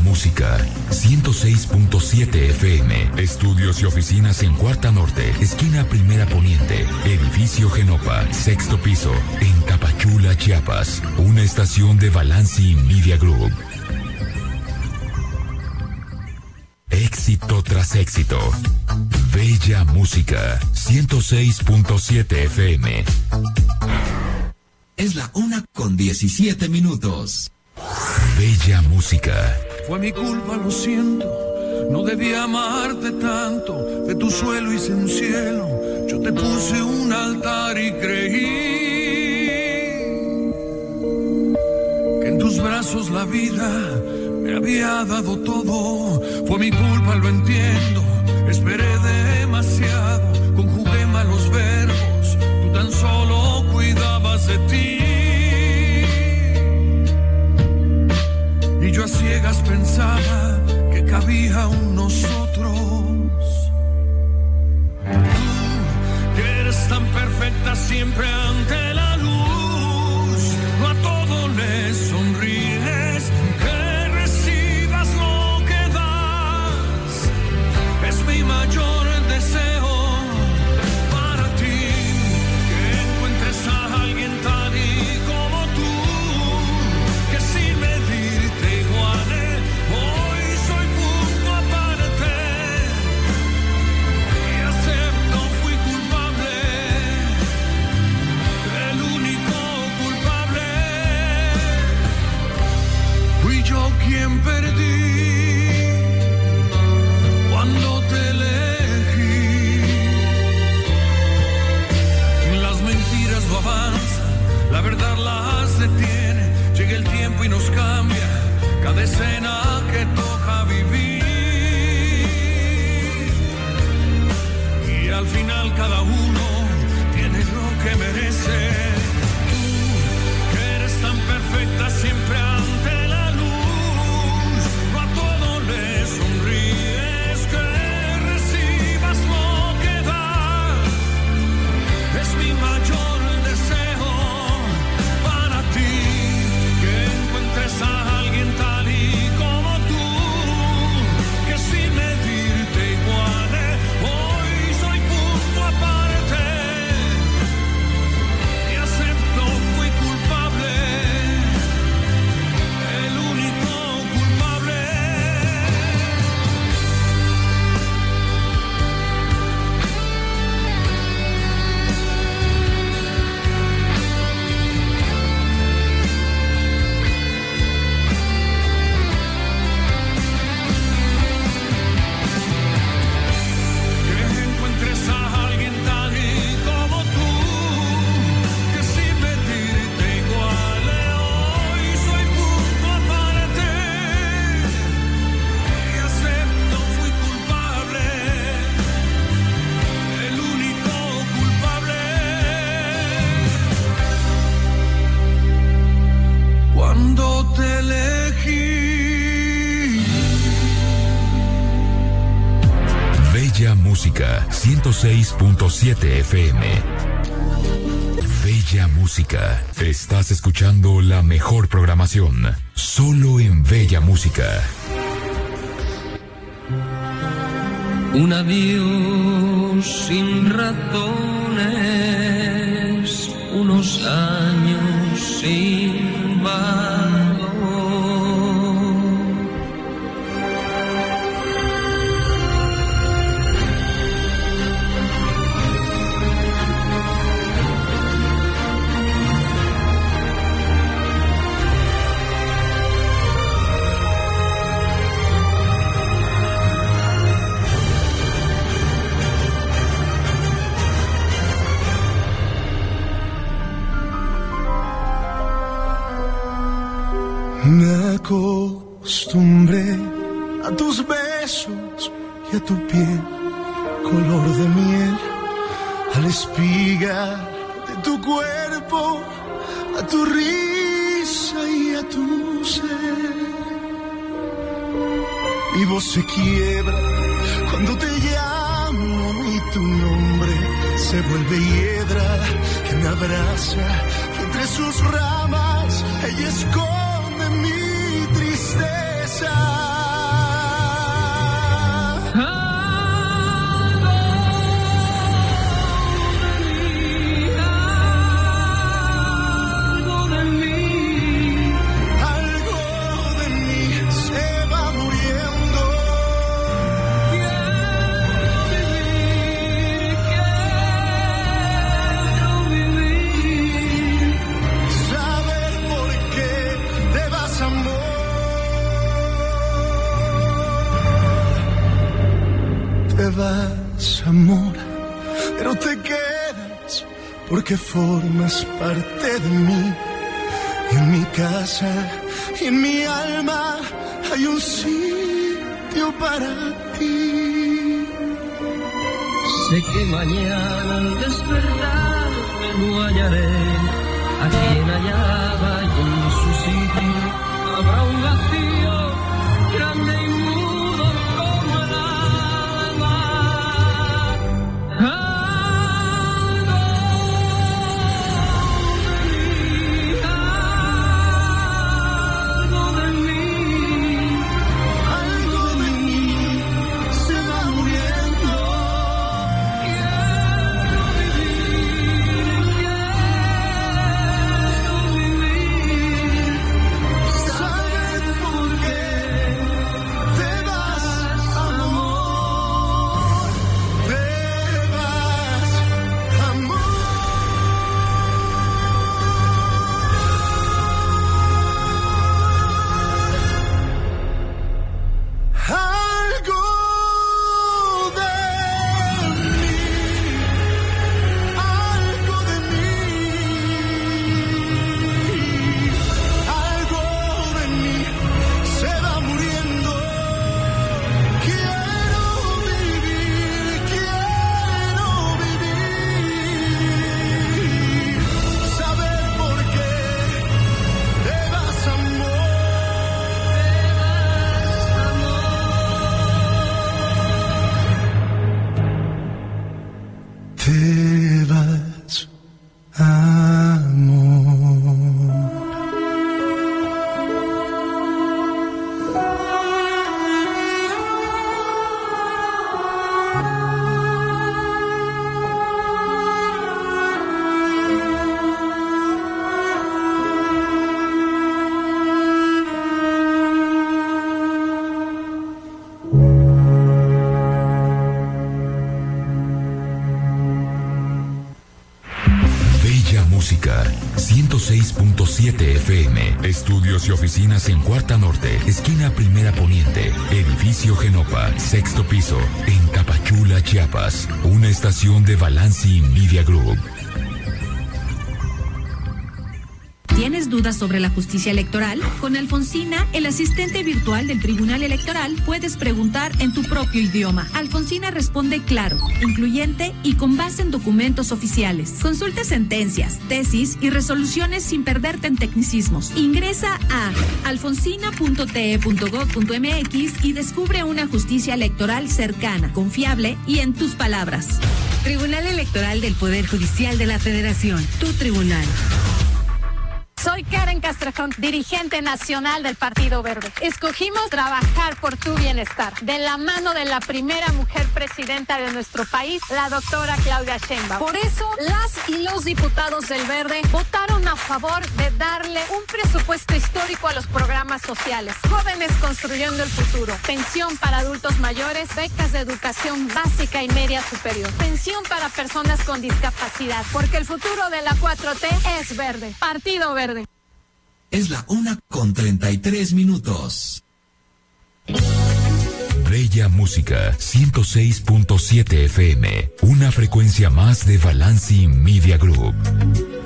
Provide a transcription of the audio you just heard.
Música 106.7 FM. Estudios y oficinas en Cuarta Norte, esquina Primera Poniente, edificio Genopa, sexto piso, en Tapachula, Chiapas. Una estación de Balanci Media Group. Éxito tras éxito. Bella Música 106.7 FM. Es la 1:17. Bella Música. Fue mi culpa, lo siento. No debía amarte tanto. De tu suelo hice un cielo. Yo te puse un altar y creí que en tus brazos la vida me había dado todo. Fue mi culpa, lo entiendo. Esperé demasiado. Conjugué malos verbos. Tú tan solo cuidabas de ti. Y yo a ciegas pensaba que cabía aún nosotros. Tú, que eres tan perfecta siempre ante la luz, no a todo le sonríes, que recibas lo que das, es mi mayor deseo para ti, que encuentres a alguien tal y como tú, que sin medirte iguale. Hoy soy punto aparte y acepto, fui culpable, el único culpable. Fui yo quien perdí cuando te elegí. Las mentiras no avanzan, la verdad las detiene. Llega el tiempo y nos cambia cada escena que toca vivir. Y al final cada uno tiene lo que merece. Tú, que eres tan perfecta siempre ante la luz, no a todo le sonríes, que recibas lo que das, es mi mayor deseo para ti, que encuentres a alguien tal y como tú, que sin medirte iguale. Hoy soy punto aparte y acepto, fui culpable, el único culpable. Que encuentres a alguien tal y como tú, que sin medirte iguale. Hoy soy punto aparte y acepto, fui culpable, el único culpable. Cuando te elegí. Bella Música 106.7 FM. Bella Música. Estás escuchando la mejor programación. Solo en Bella Música. Un adiós sin razones, unos años sin valor. Me acostumbré a tus besos y a tu piel, color de miel, a la espiga de tu cuerpo, a tu risa y a tu ser. Mi voz se quiebra cuando te llamo y tu nombre se vuelve hiedra que me abraza y entre sus ramas ella esconde mi tristeza. vas, amor, pero te quedas porque formas parte de mí. Y en mi casa y en mi alma hay un sitio para ti. Sé que mañana al despertarme no hallaré a quien hallaba y en su sitio habrá un vacío grande y mudo como el alma. Algo de mí se va muriendo. ¿Sabes por qué te vas, amor? Te vas, amor. Algo de mí, algo de mí, algo de mí se va muriendo. Quiero vivir, saber por qué te vas, amor. Te vas, amor. Bella Música, 106.7 FM. Estudios y oficinas en Cuarta Norte, esquina Primera Poniente, edificio Genopa, sexto piso, en Tapachula, Chiapas. Una estación de Balanci Media Group. ¿Tienes dudas sobre la justicia electoral? Con Alfonsina, el asistente virtual del Tribunal Electoral, puedes preguntar en tu propio idioma. Alfonsina responde claro, incluyente y con base en documentos oficiales. Consulta sentencias, tesis y resoluciones sin perderte en tecnicismos. Ingresa a alfonsina.te.gov.mx y descubre una justicia electoral cercana, confiable y en tus palabras. Tribunal Electoral del Poder Judicial de la Federación. Tu tribunal. Soy Karen Castrejón, dirigente nacional del Partido Verde. Escogimos trabajar por tu bienestar, de la mano de la primera mujer presidenta de nuestro país, la doctora Claudia Sheinbaum. Por eso, las y los diputados del Verde votaron a favor de darle un presupuesto histórico a los programas sociales. Jóvenes construyendo el futuro, pensión para adultos mayores, becas de educación básica y media superior, pensión para personas con discapacidad, porque el futuro de la 4T es verde. Partido Verde. Es la 1:33. Bella Música, 106.7 FM. Una frecuencia más de Balanci Media Group.